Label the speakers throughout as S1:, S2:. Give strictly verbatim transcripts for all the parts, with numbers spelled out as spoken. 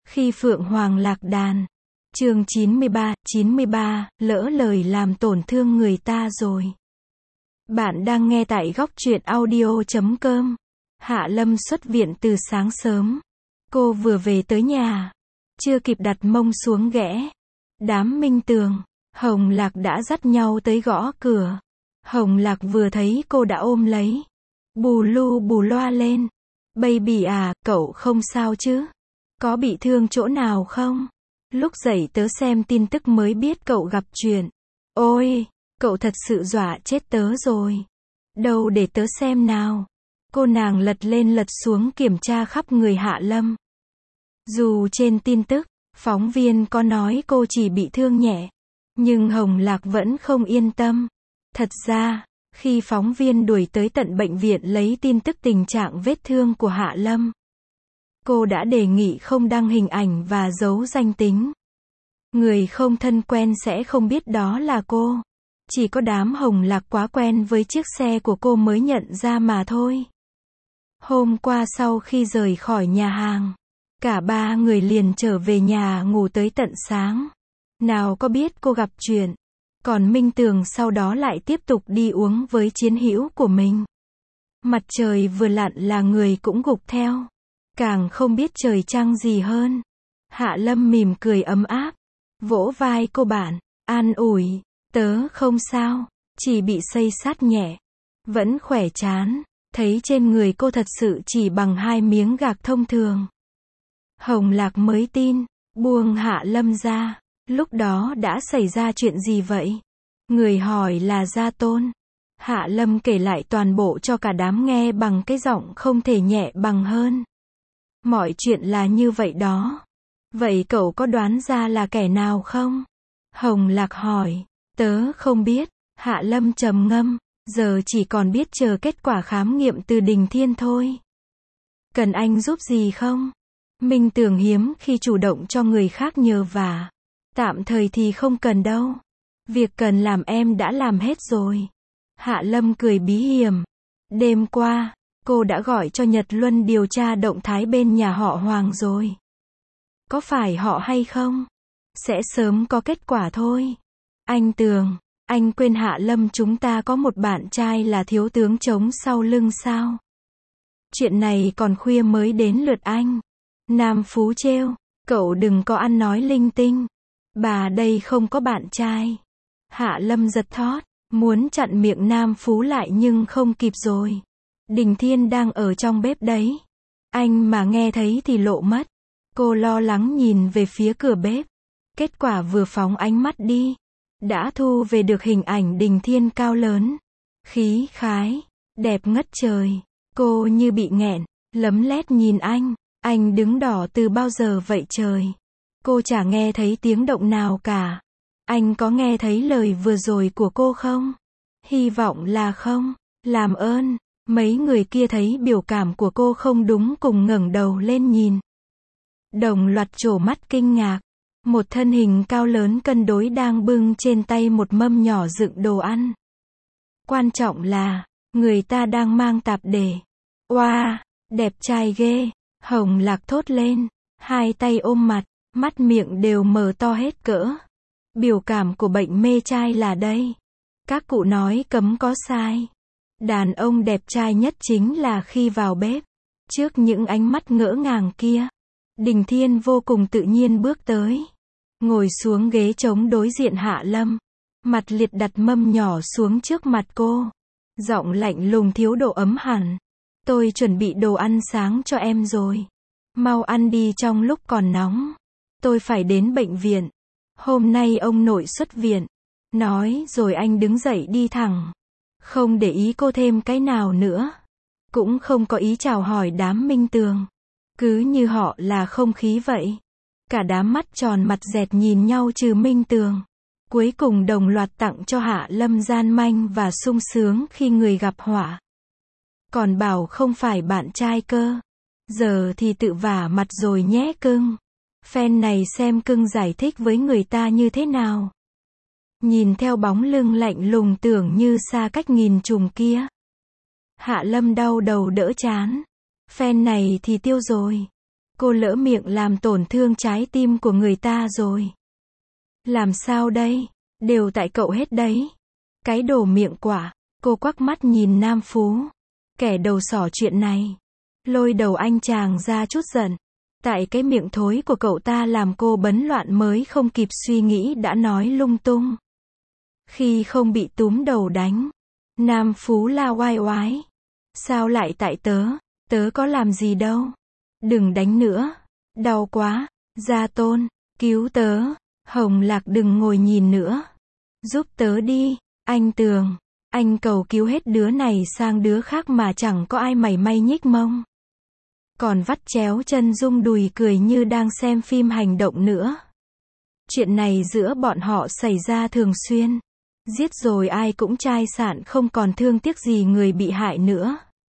S1: Khi Phượng Hoàng lạc đàn. Chương chín mươi ba, chín mươi ba, lỡ lời làm tổn thương người ta rồi. Bạn đang nghe tại góc truyện audio chấm com. Hạ Lâm xuất viện từ sáng sớm. Cô vừa về tới nhà. Chưa kịp đặt mông xuống ghẽ. Đám Minh Tường, Hồng Lạc đã dắt nhau tới gõ cửa. Hồng Lạc vừa thấy cô đã ôm lấy. Bù lu bù loa lên. Baby à, cậu không sao chứ? Có bị thương chỗ nào không? Lúc dậy tớ xem tin tức mới biết cậu gặp chuyện. Ôi, cậu thật sự dọa chết tớ rồi. Đâu để tớ xem nào. Cô nàng lật lên lật xuống kiểm tra khắp người Hạ Lâm. Dù trên tin tức, phóng viên có nói cô chỉ bị thương nhẹ. Nhưng Hồng Lạc vẫn không yên tâm. Thật ra, khi phóng viên đuổi tới tận bệnh viện lấy tin tức tình trạng vết thương của Hạ Lâm, cô đã đề nghị không đăng hình ảnh và giấu danh tính. Người không thân quen sẽ không biết đó là cô. Chỉ có đám Hồng Lạc quá quen với chiếc xe của cô mới nhận ra mà thôi. Hôm qua sau khi rời khỏi nhà hàng, cả ba người liền trở về nhà ngủ tới tận sáng. Nào có biết cô gặp chuyện. Còn Minh Tường sau đó lại tiếp tục đi uống với chiến hữu của mình. Mặt trời vừa lặn là người cũng gục theo. Càng không biết trời trăng gì hơn. Hạ Lâm mỉm cười ấm áp. Vỗ vai cô bạn. An ủi. Tớ không sao. Chỉ bị xây sát nhẹ. Vẫn khỏe chán. Thấy trên người cô thật sự chỉ bằng hai miếng gạc thông thường. Hồng Lạc mới tin. Buông Hạ Lâm ra. Lúc đó đã xảy ra chuyện gì vậy? Người hỏi là Gia Tôn. Hạ Lâm kể lại toàn bộ cho cả đám nghe bằng cái giọng không thể nhẹ bằng hơn. Mọi chuyện là như vậy đó. Vậy cậu có đoán ra là kẻ nào không? Hồng Lạc hỏi. Tớ không biết. Hạ Lâm trầm ngâm. Giờ chỉ còn biết chờ kết quả khám nghiệm từ Đình Thiên thôi. Cần anh giúp gì không? Minh Tường hiếm khi chủ động cho người khác nhờ vả. Tạm thời thì không cần đâu. Việc cần làm em đã làm hết rồi. Hạ Lâm cười bí hiểm. Đêm qua, cô đã gọi cho Nhật Luân điều tra động thái bên nhà họ Hoàng rồi. Có phải họ hay không? Sẽ sớm có kết quả thôi. Anh Tường, anh quên Hạ Lâm chúng ta có một bạn trai là thiếu tướng trống sau lưng sao? Chuyện này còn khuya mới đến lượt anh. Nam Phú trêu, cậu đừng có ăn nói linh tinh. Bà đây không có bạn trai. Hạ Lâm giật thót, muốn chặn miệng Nam Phú lại nhưng không kịp rồi. Đình Thiên đang ở trong bếp đấy. Anh mà nghe thấy thì lộ mất. Cô lo lắng nhìn về phía cửa bếp. Kết quả vừa phóng ánh mắt đi, đã thu về được hình ảnh Đình Thiên cao lớn, khí khái, đẹp ngất trời. Cô như bị nghẹn, lấm lét nhìn anh. Anh đứng đỏ từ bao giờ vậy trời? Cô chả nghe thấy tiếng động nào cả. Anh có nghe thấy lời vừa rồi của cô không? Hy vọng là không. Làm ơn. Mấy người kia thấy biểu cảm của cô không đúng cùng ngẩng đầu lên nhìn. Đồng loạt trổ mắt kinh ngạc. Một thân hình cao lớn cân đối đang bưng trên tay một mâm nhỏ đựng đồ ăn. Quan trọng là, người ta đang mang tạp dề. Oa, wow, đẹp trai ghê. Hồng Lạc thốt lên. Hai tay ôm mặt. Mắt miệng đều mở to hết cỡ. Biểu cảm của bệnh mê trai là đây. Các cụ nói cấm có sai. Đàn ông đẹp trai nhất chính là khi vào bếp. Trước những ánh mắt ngỡ ngàng kia, Đình Thiên vô cùng tự nhiên bước tới. Ngồi xuống ghế trống đối diện Hạ Lâm. Mặt liệt đặt mâm nhỏ xuống trước mặt cô. Giọng lạnh lùng thiếu độ ấm hẳn. Tôi chuẩn bị đồ ăn sáng cho em rồi. Mau ăn đi trong lúc còn nóng. Tôi phải đến bệnh viện. Hôm nay ông nội xuất viện. Nói rồi anh đứng dậy đi thẳng. Không để ý cô thêm cái nào nữa. Cũng không có ý chào hỏi đám Minh Tường. Cứ như họ là không khí vậy. Cả đám mắt tròn mặt dẹt nhìn nhau trừ Minh Tường. Cuối cùng đồng loạt tặng cho Hạ Lâm gian manh và sung sướng khi người gặp họa. Còn bảo không phải bạn trai cơ. Giờ thì tự vả mặt rồi nhé cưng. Fan này xem cưng giải thích với người ta như thế nào. Nhìn theo bóng lưng lạnh lùng tưởng như xa cách nghìn trùng kia. Hạ Lâm đau đầu đỡ chán. Fan này thì tiêu rồi. Cô lỡ miệng làm tổn thương trái tim của người ta rồi. Làm sao đây? Đều tại cậu hết đấy. Cái đồ miệng quả. Cô quắc mắt nhìn Nam Phú. Kẻ đầu sỏ chuyện này. Lôi đầu anh chàng ra chút giận. Tại cái miệng thối của cậu ta làm cô bấn loạn mới không kịp suy nghĩ đã nói lung tung. Khi không bị túm đầu đánh. Nam Phú la oai oái. Sao lại tại tớ? Tớ có làm gì đâu. Đừng đánh nữa. Đau quá. Gia Tôn. Cứu tớ. Hồng Lạc đừng ngồi nhìn nữa. Giúp tớ đi. Anh Tường. Anh cầu cứu hết đứa này sang đứa khác mà chẳng có ai mảy may nhích mông. Còn vắt chéo chân rung đùi cười như đang xem phim hành động nữa. Chuyện này giữa bọn họ xảy ra thường xuyên. Giết rồi ai cũng chai sạn không còn thương tiếc gì người bị hại nữa.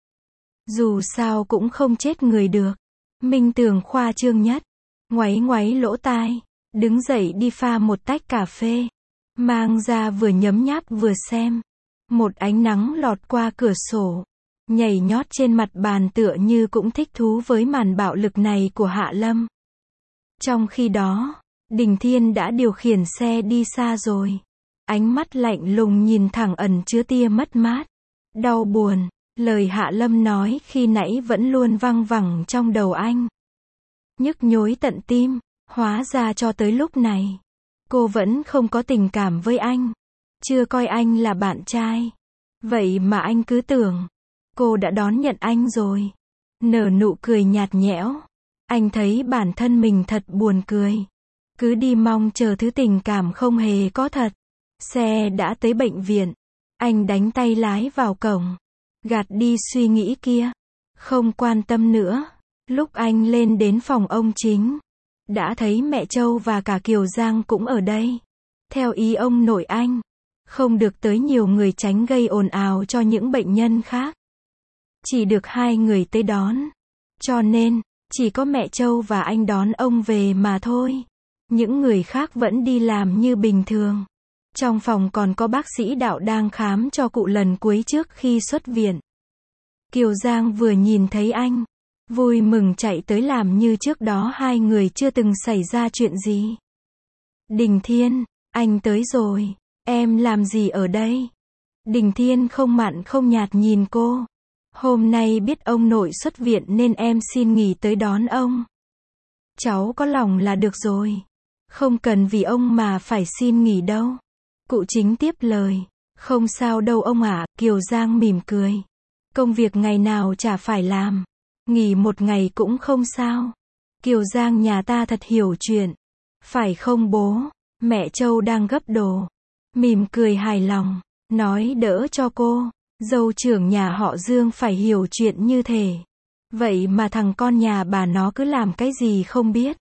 S1: Dù sao cũng không chết người được. Minh Tường khoa trương nhất. Ngoáy ngoáy lỗ tai. Đứng dậy đi pha một tách cà phê. Mang ra vừa nhấm nháp vừa xem. Một ánh nắng lọt qua cửa sổ. Nhảy nhót trên mặt bàn tựa như cũng thích thú với màn bạo lực này của Hạ Lâm. Trong khi đó, Đình Thiên đã điều khiển xe đi xa rồi. Ánh mắt lạnh lùng nhìn thẳng ẩn chứa tia mất mát. Đau buồn. Lời Hạ Lâm nói khi nãy vẫn luôn văng vẳng trong đầu anh. Nhức nhối tận tim. Hóa ra cho tới lúc này, cô vẫn không có tình cảm với anh. Chưa coi anh là bạn trai. Vậy mà anh cứ tưởng cô đã đón nhận anh rồi. Nở nụ cười nhạt nhẽo. Anh thấy bản thân mình thật buồn cười. Cứ đi mong chờ thứ tình cảm không hề có thật. Xe đã tới bệnh viện. Anh đánh tay lái vào cổng. Gạt đi suy nghĩ kia. Không quan tâm nữa. Lúc anh lên đến phòng ông chính, đã thấy mẹ Châu và cả Kiều Giang cũng ở đây. Theo ý ông nội anh, không được tới nhiều người tránh gây ồn ào cho những bệnh nhân khác. Chỉ được hai người tới đón. Cho nên, chỉ có mẹ Châu và anh đón ông về mà thôi. Những người khác vẫn đi làm như bình thường. Trong phòng còn có bác sĩ Đạo đang khám cho cụ lần cuối trước khi xuất viện. Kiều Giang vừa nhìn thấy anh, vui mừng chạy tới làm như trước đó hai người chưa từng xảy ra chuyện gì. Đình Thiên, anh tới rồi. Em làm gì ở đây? Đình Thiên không mặn không nhạt nhìn cô. Hôm nay biết ông nội xuất viện nên em xin nghỉ tới đón ông. Cháu có lòng là được rồi. Không cần vì ông mà phải xin nghỉ đâu. Cụ chính tiếp lời. Không sao đâu ông ạ. Kiều Giang mỉm cười. Công việc ngày nào chả phải làm. Nghỉ một ngày cũng không sao. Kiều Giang nhà ta thật hiểu chuyện. Phải không bố? Mẹ Châu đang gấp đồ. Mỉm cười hài lòng. Nói đỡ cho cô. Dâu trưởng nhà họ Dương phải hiểu chuyện như thế. Vậy mà thằng con nhà bà nó cứ làm cái gì không biết.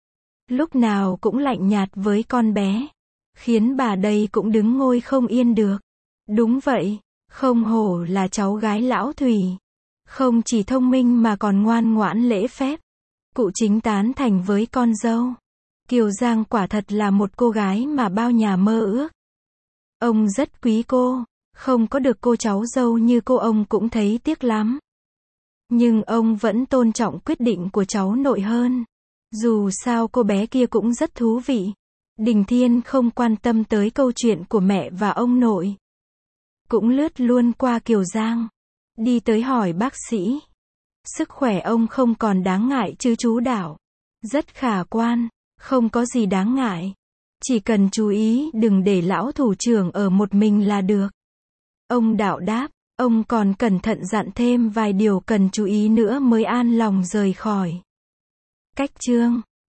S1: Lúc nào cũng lạnh nhạt với con bé. Khiến bà đây cũng đứng ngôi không yên được. Đúng vậy. Không hổ là cháu gái lão Thủy. Không chỉ thông minh mà còn ngoan ngoãn lễ phép. Cụ chính tán thành với con dâu. Kiều Giang quả thật là một cô gái mà bao nhà mơ ước. Ông rất quý cô. Không có được cô cháu dâu như cô ông cũng thấy tiếc lắm. Nhưng ông vẫn tôn trọng quyết định của cháu nội hơn. Dù sao cô bé kia cũng rất thú vị. Đình Thiên không quan tâm tới câu chuyện của mẹ và ông nội. Cũng lướt luôn qua Kiều Giang. Đi tới hỏi bác sĩ. Sức khỏe ông không còn đáng ngại chứ chú Đạo? Rất khả quan. Không có gì đáng ngại. Chỉ cần chú ý đừng để lão thủ trưởng ở một mình là được. Ông Đạo đáp. Ông còn cẩn thận dặn thêm vài điều cần chú ý nữa mới an lòng rời khỏi. Cách chương